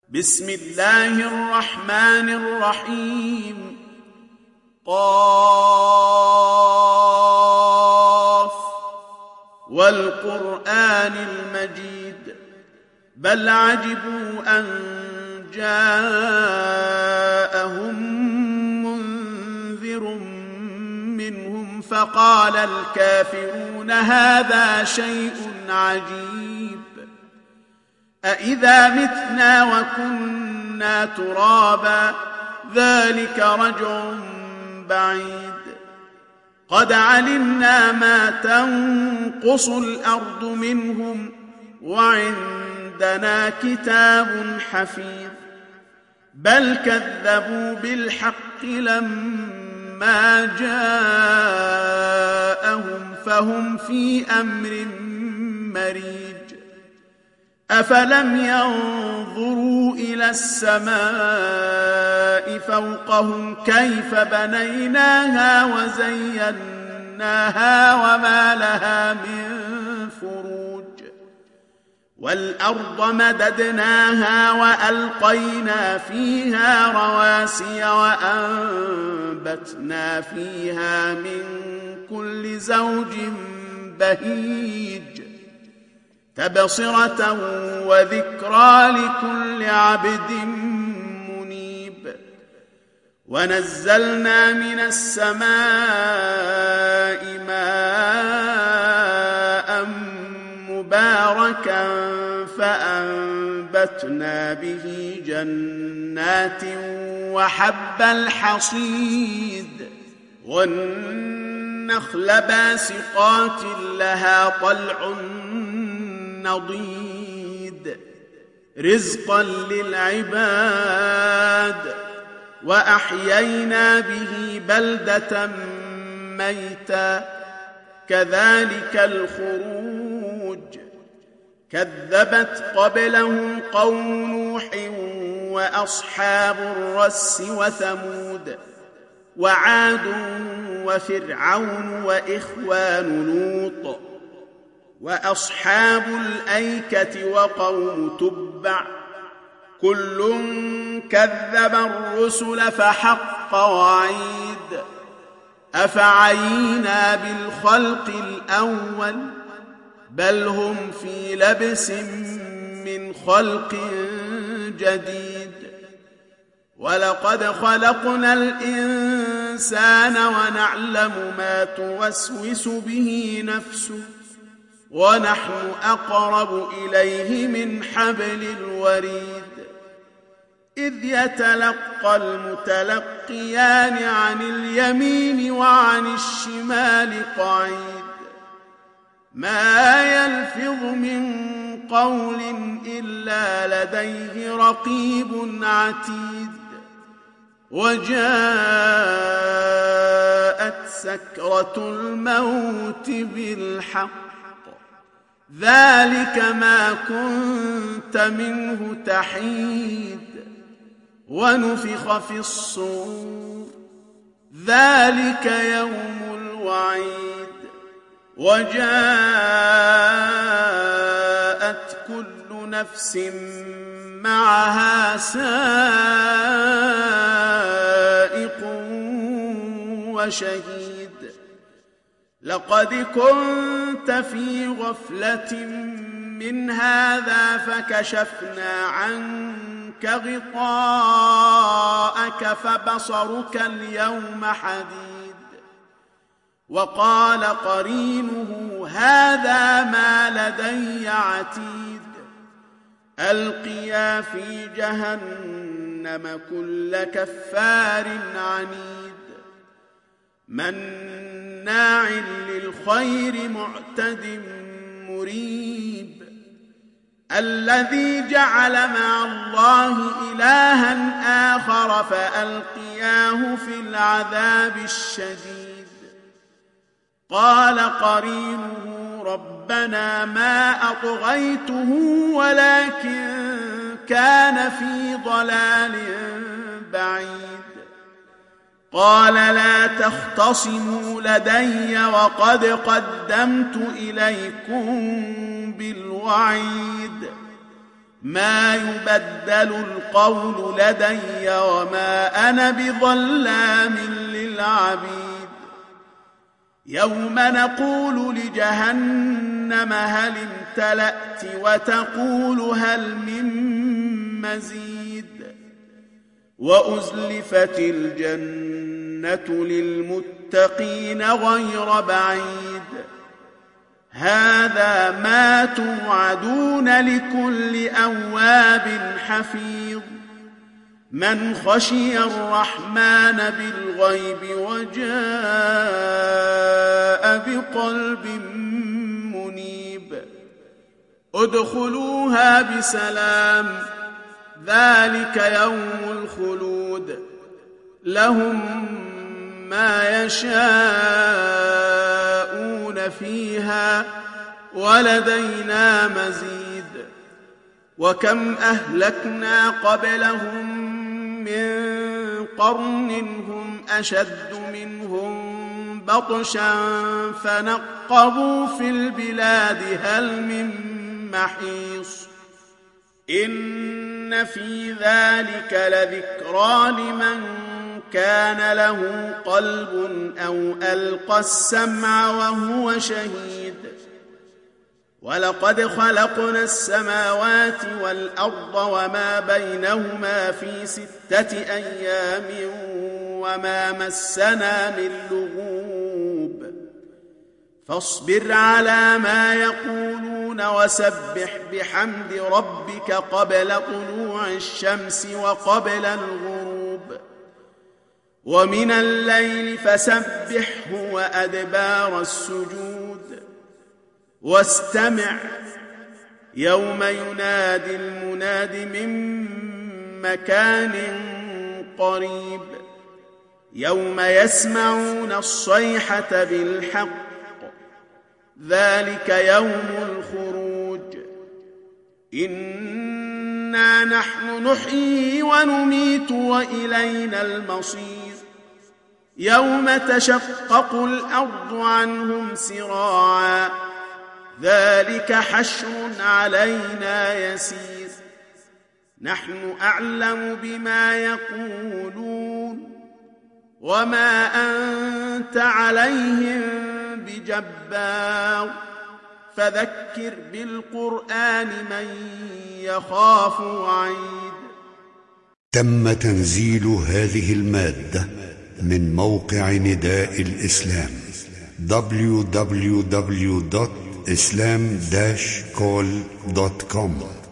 بسم الله الرحمن الرحيم. قاف والقرآن المجيد بل عجبوا أن جاءهم منذر منهم فقال الكافرون هذا شيء عجيب أإذا متنا وكنا ترابا ذلك رجع بعيد قد علمنا ما تنقص الأرض منهم وعندنا كتاب حفيظ بل كذبوا بالحق لما جاءهم فهم في أمر مريج أفلم ينظروا إلى السماء فوقهم كيف بنيناها وزيناها وما لها من فروج والأرض مددناها وألقينا فيها رواسي وأنبتنا فيها من كل زوج بهيج تبصرة وذكرى لكل عبد منيب ونزلنا من السماء ماء مباركا فأنبتنا به جنات وحب الحصيد والنخل باسقات لها طلع نضيد رزقا للعباد وأحيينا به بلدة ميتا كذلك الخروج كذبت قبلهم قوم نوح وأصحاب الرس وثمود وعاد وفرعون وإخوان لوط وأصحاب الأيكة وقوم تبع كل كذب الرسل فحق وعيد أفعينا بالخلق الأول بل هم في لبس من خلق جديد ولقد خلقنا الإنسان ونعلم ما توسوس به نفسه ونحن أقرب إليه من حبل الوريد إذ يتلقى المتلقيان عن اليمين وعن الشمال قعيد ما يلفظ من قول إلا لديه رقيب عتيد وجاءت سكرة الموت بالحق ذلك ما كنت منه تحيد ونفخ في الصور ذلك يوم الوعيد وجاءت كل نفس معها سائق وشهيد لقد كنت في غفلة من هذا فكشفنا عنك غطاءك فبصرك اليوم حديد وقال قرينه هذا ما لدي عتيد ألقيا في جهنم كل كفار عنيد مناع للخير معتد مريب الذي جعل مع الله إلها آخر فألقياه في العذاب الشديد قال قرينه ربنا ما أطغيته ولكن كان في ضلال بعيد قال لا تختصموا لدي وقد قدمت إليكم بالوعيد ما يبدل القول لدي وما أنا بظلام للعبيد يوم نقول لجهنم هل امتلأت وتقول هل من مزيد وأزلفت الجنة للمتقين غير بعيد هذا ما توعدون لكل أواب حفيظ من خشي الرحمن بالغيب وجاء بقلب منيب ادخلوها بسلام ذلك يوم الخلود لهم ما يشاءون فيها ولدينا مزيد وكم أهلكنا قبلهم من قرن هم أشد منهم بطشا فنقبوا في البلاد هل من محيص إن في ذلك لذكرى لمن كان له قلب أو ألقى السمع وهو شهيد ولقد خلقنا السماوات والأرض وما بينهما في 6 أيام وما مسنا من لغوب فاصبر على ما يقولون وسبح بحمد ربك قبل طلوع الشمس وقبل الغروب ومن الليل فسبحه وأدبار السجود واستمع يوم ينادي المناد من مكان قريب يوم يسمعون الصيحة بالحق ذلك يوم الخروج إنا نحن نحيي ونميت وإلينا المصير يوم تشقق الأرض عنهم سراعا ذلك حشر علينا يسير نحن أعلم بما يقولون وما أنت عليهم بجبار فذكر بالقرآن من يخاف وعيد. تم تنزيل هذه المادة من موقع نداء الإسلام www.islam-call.com